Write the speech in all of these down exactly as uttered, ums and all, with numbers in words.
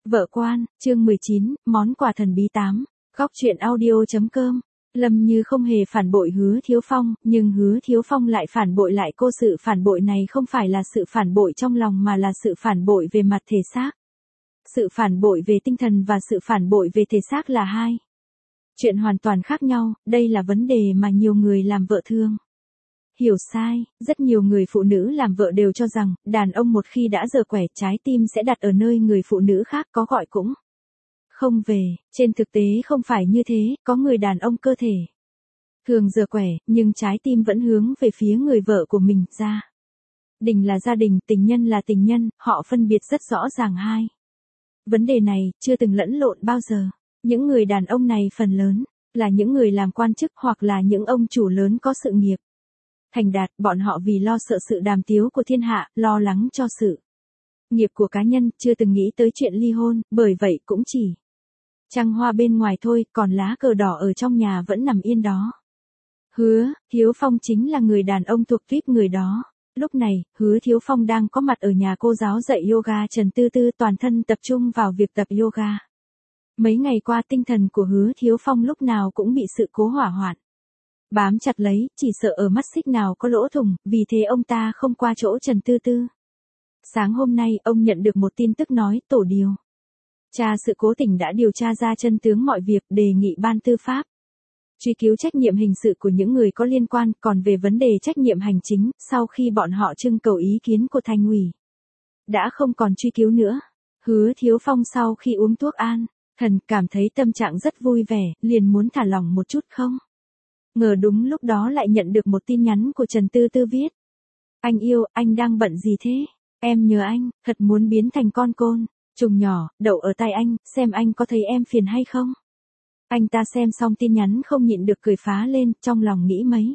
Vợ quan, chương mười chín, món quà thần bí tám, góc truyện audio.com. Lâm Như không hề phản bội Hứa Thiếu Phong, nhưng Hứa Thiếu Phong lại phản bội lại cô. Sự phản bội này không phải là sự phản bội trong lòng mà là sự phản bội về mặt thể xác. Sự phản bội về tinh thần và sự phản bội về thể xác là hai chuyện hoàn toàn khác nhau. Đây là vấn đề mà nhiều người làm vợ thường hiểu sai. Rất nhiều người phụ nữ làm vợ đều cho rằng, đàn ông một khi đã dở quẻ, trái tim sẽ đặt ở nơi người phụ nữ khác, có gọi cũng không về. Trên thực tế không phải như thế, có người đàn ông cơ thể thường dở quẻ, nhưng trái tim vẫn hướng về phía người vợ của mình. Gia đình là gia đình, tình nhân là tình nhân, họ phân biệt rất rõ ràng hai vấn đề này, chưa từng lẫn lộn bao giờ. Những người đàn ông này phần lớn là những người làm quan chức hoặc là những ông chủ lớn có sự nghiệp thành đạt. Bọn họ vì lo sợ sự đàm tiếu của thiên hạ, lo lắng cho sự nghiệp của cá nhân, chưa từng nghĩ tới chuyện ly hôn, bởi vậy cũng chỉ trăng hoa bên ngoài thôi, còn lá cờ đỏ ở trong nhà vẫn nằm yên đó. Hứa Thiếu Phong chính là người đàn ông thuộc tuýp người đó. Lúc này, Hứa Thiếu Phong đang có mặt ở nhà cô giáo dạy yoga Trần Tư Tư, toàn thân tập trung vào việc tập yoga. Mấy ngày qua tinh thần của Hứa Thiếu Phong lúc nào cũng bị sự cố hỏa hoạn bám chặt lấy, chỉ sợ ở mắt xích nào có lỗ thủng, vì thế ông ta không qua chỗ Trần Tư Tư. Sáng hôm nay, ông nhận được một tin tức nói, tổ điều tra sự cố tỉnh đã điều tra ra chân tướng mọi việc, đề nghị ban tư pháp truy cứu trách nhiệm hình sự của những người có liên quan. Còn về vấn đề trách nhiệm hành chính, sau khi bọn họ trưng cầu ý kiến của thành ủy, đã không còn truy cứu nữa. Hứa Thiếu Phong sau khi uống thuốc an thần, cảm thấy tâm trạng rất vui vẻ, liền muốn thả lỏng một chút. Không ngờ đúng lúc đó lại nhận được một tin nhắn của Trần Tư Tư viết: Anh yêu, anh đang bận gì thế? Em nhớ anh, thật muốn biến thành con côn trùng nhỏ, đậu ở tay anh, xem anh có thấy em phiền hay không? Anh ta xem xong tin nhắn không nhịn được cười phá lên, trong lòng nghĩ mấy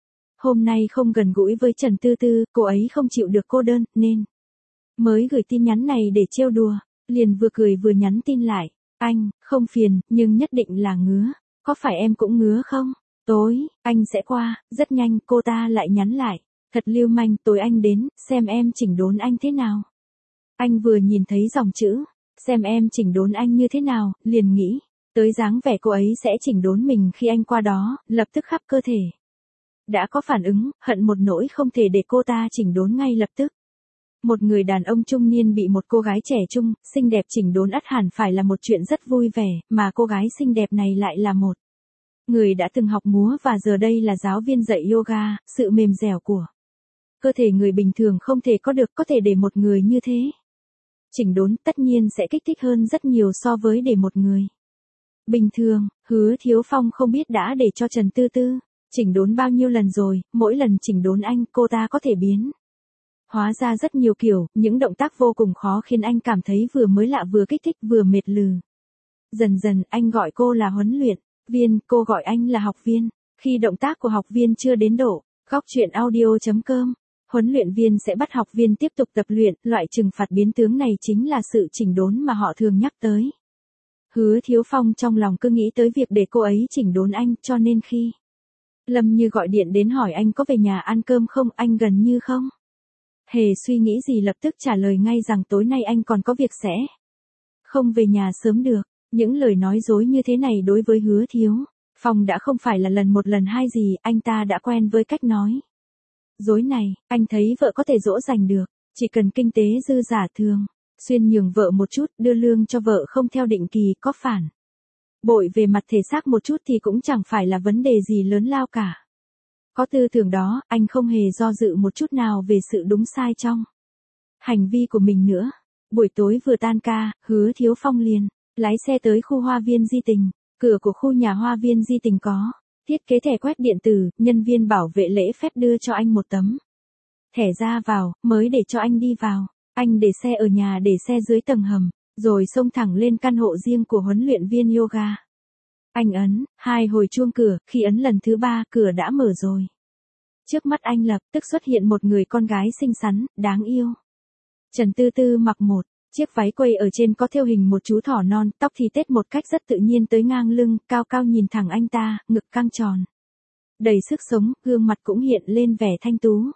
hôm nay không gần gũi với Trần Tư Tư, cô ấy không chịu được cô đơn, nên mới gửi tin nhắn này để trêu đùa. Liền vừa cười vừa nhắn tin lại: Anh, không phiền, nhưng nhất định là ngứa. Có phải em cũng ngứa không? Tối, anh sẽ qua. Rất nhanh cô ta lại nhắn lại: Thật lưu manh, tối anh đến, xem em chỉnh đốn anh thế nào. Anh vừa nhìn thấy dòng chữ, xem em chỉnh đốn anh như thế nào, liền nghĩ tới dáng vẻ cô ấy sẽ chỉnh đốn mình khi anh qua đó, lập tức khắp cơ thể đã có phản ứng, hận một nỗi không thể để cô ta chỉnh đốn ngay lập tức. Một người đàn ông trung niên bị một cô gái trẻ trung, xinh đẹp chỉnh đốn ắt hẳn phải là một chuyện rất vui vẻ, mà cô gái xinh đẹp này lại là một người đã từng học múa và giờ đây là giáo viên dạy yoga. Sự mềm dẻo của cơ thể người bình thường không thể có được, có thể để một người như thế chỉnh đốn, tất nhiên sẽ kích thích hơn rất nhiều so với để một người bình thường. Hứa Thiếu Phong không biết đã để cho Trần Tư Tư chỉnh đốn bao nhiêu lần rồi, mỗi lần chỉnh đốn anh, cô ta có thể biến hóa ra rất nhiều kiểu, những động tác vô cùng khó khiến anh cảm thấy vừa mới lạ vừa kích thích vừa mệt lừ. Dần dần, anh gọi cô là huấn luyện viên, cô gọi anh là học viên. Khi động tác của học viên chưa đến độ, góc truyện audio.com, huấn luyện viên sẽ bắt học viên tiếp tục tập luyện. Loại trừng phạt biến tướng này chính là sự chỉnh đốn mà họ thường nhắc tới. Hứa Thiếu Phong trong lòng cứ nghĩ tới việc để cô ấy chỉnh đốn anh, cho nên khi Lâm Như gọi điện đến hỏi anh có về nhà ăn cơm không, anh gần như không hề suy nghĩ gì lập tức trả lời ngay rằng tối nay anh còn có việc sẽ không về nhà sớm được. Những lời nói dối như thế này đối với Hứa Thiếu Phong đã không phải là lần một lần hai gì, anh ta đã quen với cách nói dối này. Anh thấy vợ có thể dỗ dành được, chỉ cần kinh tế dư giả, thường xuyên nhường vợ một chút, đưa lương cho vợ không theo định kỳ, có phản bội về mặt thể xác một chút thì cũng chẳng phải là vấn đề gì lớn lao cả. Có tư tưởng đó, anh không hề do dự một chút nào về sự đúng sai trong hành vi của mình nữa. Buổi tối vừa tan ca, Hứa Thiếu Phong liền lái xe tới khu hoa viên Di Tình. Cửa của khu nhà hoa viên Di Tình có thiết kế thẻ quét điện tử, nhân viên bảo vệ lễ phép đưa cho anh một tấm thẻ ra vào, mới để cho anh đi vào. Anh để xe ở nhà để xe dưới tầng hầm, rồi xông thẳng lên căn hộ riêng của huấn luyện viên yoga. Anh ấn hai hồi chuông cửa, khi ấn lần thứ ba, cửa đã mở rồi. Trước mắt anh lập tức xuất hiện một người con gái xinh xắn, đáng yêu. Trần Tư Tư mặc một chiếc váy quây ở trên có thêu hình một chú thỏ non, tóc thì tết một cách rất tự nhiên tới ngang lưng, cao cao nhìn thẳng anh ta, ngực căng tròn đầy sức sống, gương mặt cũng hiện lên vẻ thanh tú.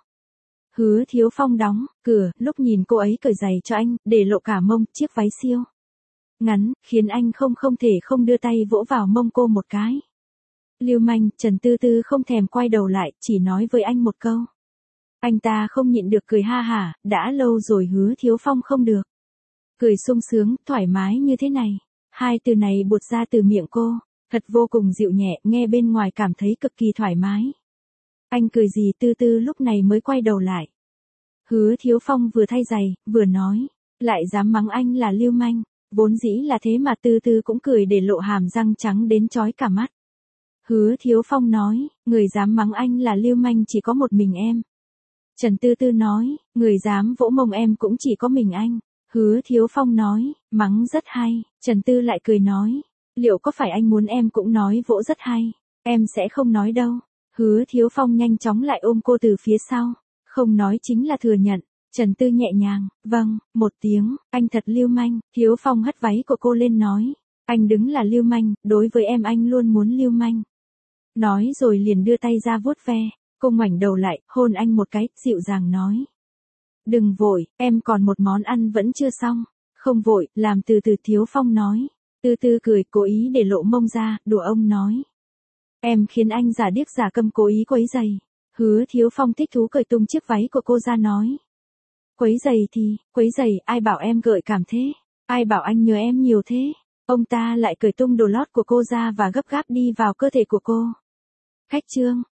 Hứa Thiếu Phong đóng cửa, lúc nhìn cô ấy cởi giày cho anh, để lộ cả mông, chiếc váy siêu ngắn, khiến anh không không thể không đưa tay vỗ vào mông cô một cái. Lưu manh, Trần Tư Tư không thèm quay đầu lại, chỉ nói với anh một câu. Anh ta không nhịn được cười ha hả, đã lâu rồi Hứa Thiếu Phong không được. Cười sung sướng, thoải mái như thế này. Hai từ này buột ra từ miệng cô, thật vô cùng dịu nhẹ, nghe bên ngoài cảm thấy cực kỳ thoải mái. Anh cười gì? Tư Tư lúc này mới quay đầu lại. Hứa Thiếu Phong vừa thay giày, vừa nói, lại dám mắng anh là lưu manh, vốn dĩ là thế mà. Tư Tư cũng cười để lộ hàm răng trắng đến chói cả mắt. Hứa Thiếu Phong nói, người dám mắng anh là lưu manh chỉ có một mình em. Trần Tư Tư nói, người dám vỗ mông em cũng chỉ có mình anh. Hứa Thiếu Phong nói, mắng rất hay. Trần Tư lại cười nói, liệu có phải anh muốn em cũng nói vỗ rất hay? Em sẽ không nói đâu. Hứa Thiếu Phong nhanh chóng lại ôm cô từ phía sau. Không nói chính là thừa nhận. Trần Tư nhẹ nhàng, vâng, một tiếng, anh thật lưu manh. Thiếu Phong hất váy của cô lên nói, anh đứng là lưu manh, đối với em anh luôn muốn lưu manh. Nói rồi liền đưa tay ra vuốt ve. Cô ngoảnh đầu lại, hôn anh một cái, dịu dàng nói. Đừng vội, em còn một món ăn vẫn chưa xong. Không vội, làm từ từ. Thiếu Phong nói. Tư Tư cười, cố ý để lộ mông ra, đùa ông nói. Em khiến anh giả điếc giả câm cố ý quấy giày. Hứa Thiếu Phong thích thú cởi tung chiếc váy của cô ra nói. Quấy giày thì, quấy giày, ai bảo em gợi cảm thế? Ai bảo anh nhớ em nhiều thế? Ông ta lại cởi tung đồ lót của cô ra và gấp gáp đi vào cơ thể của cô. Khách trương.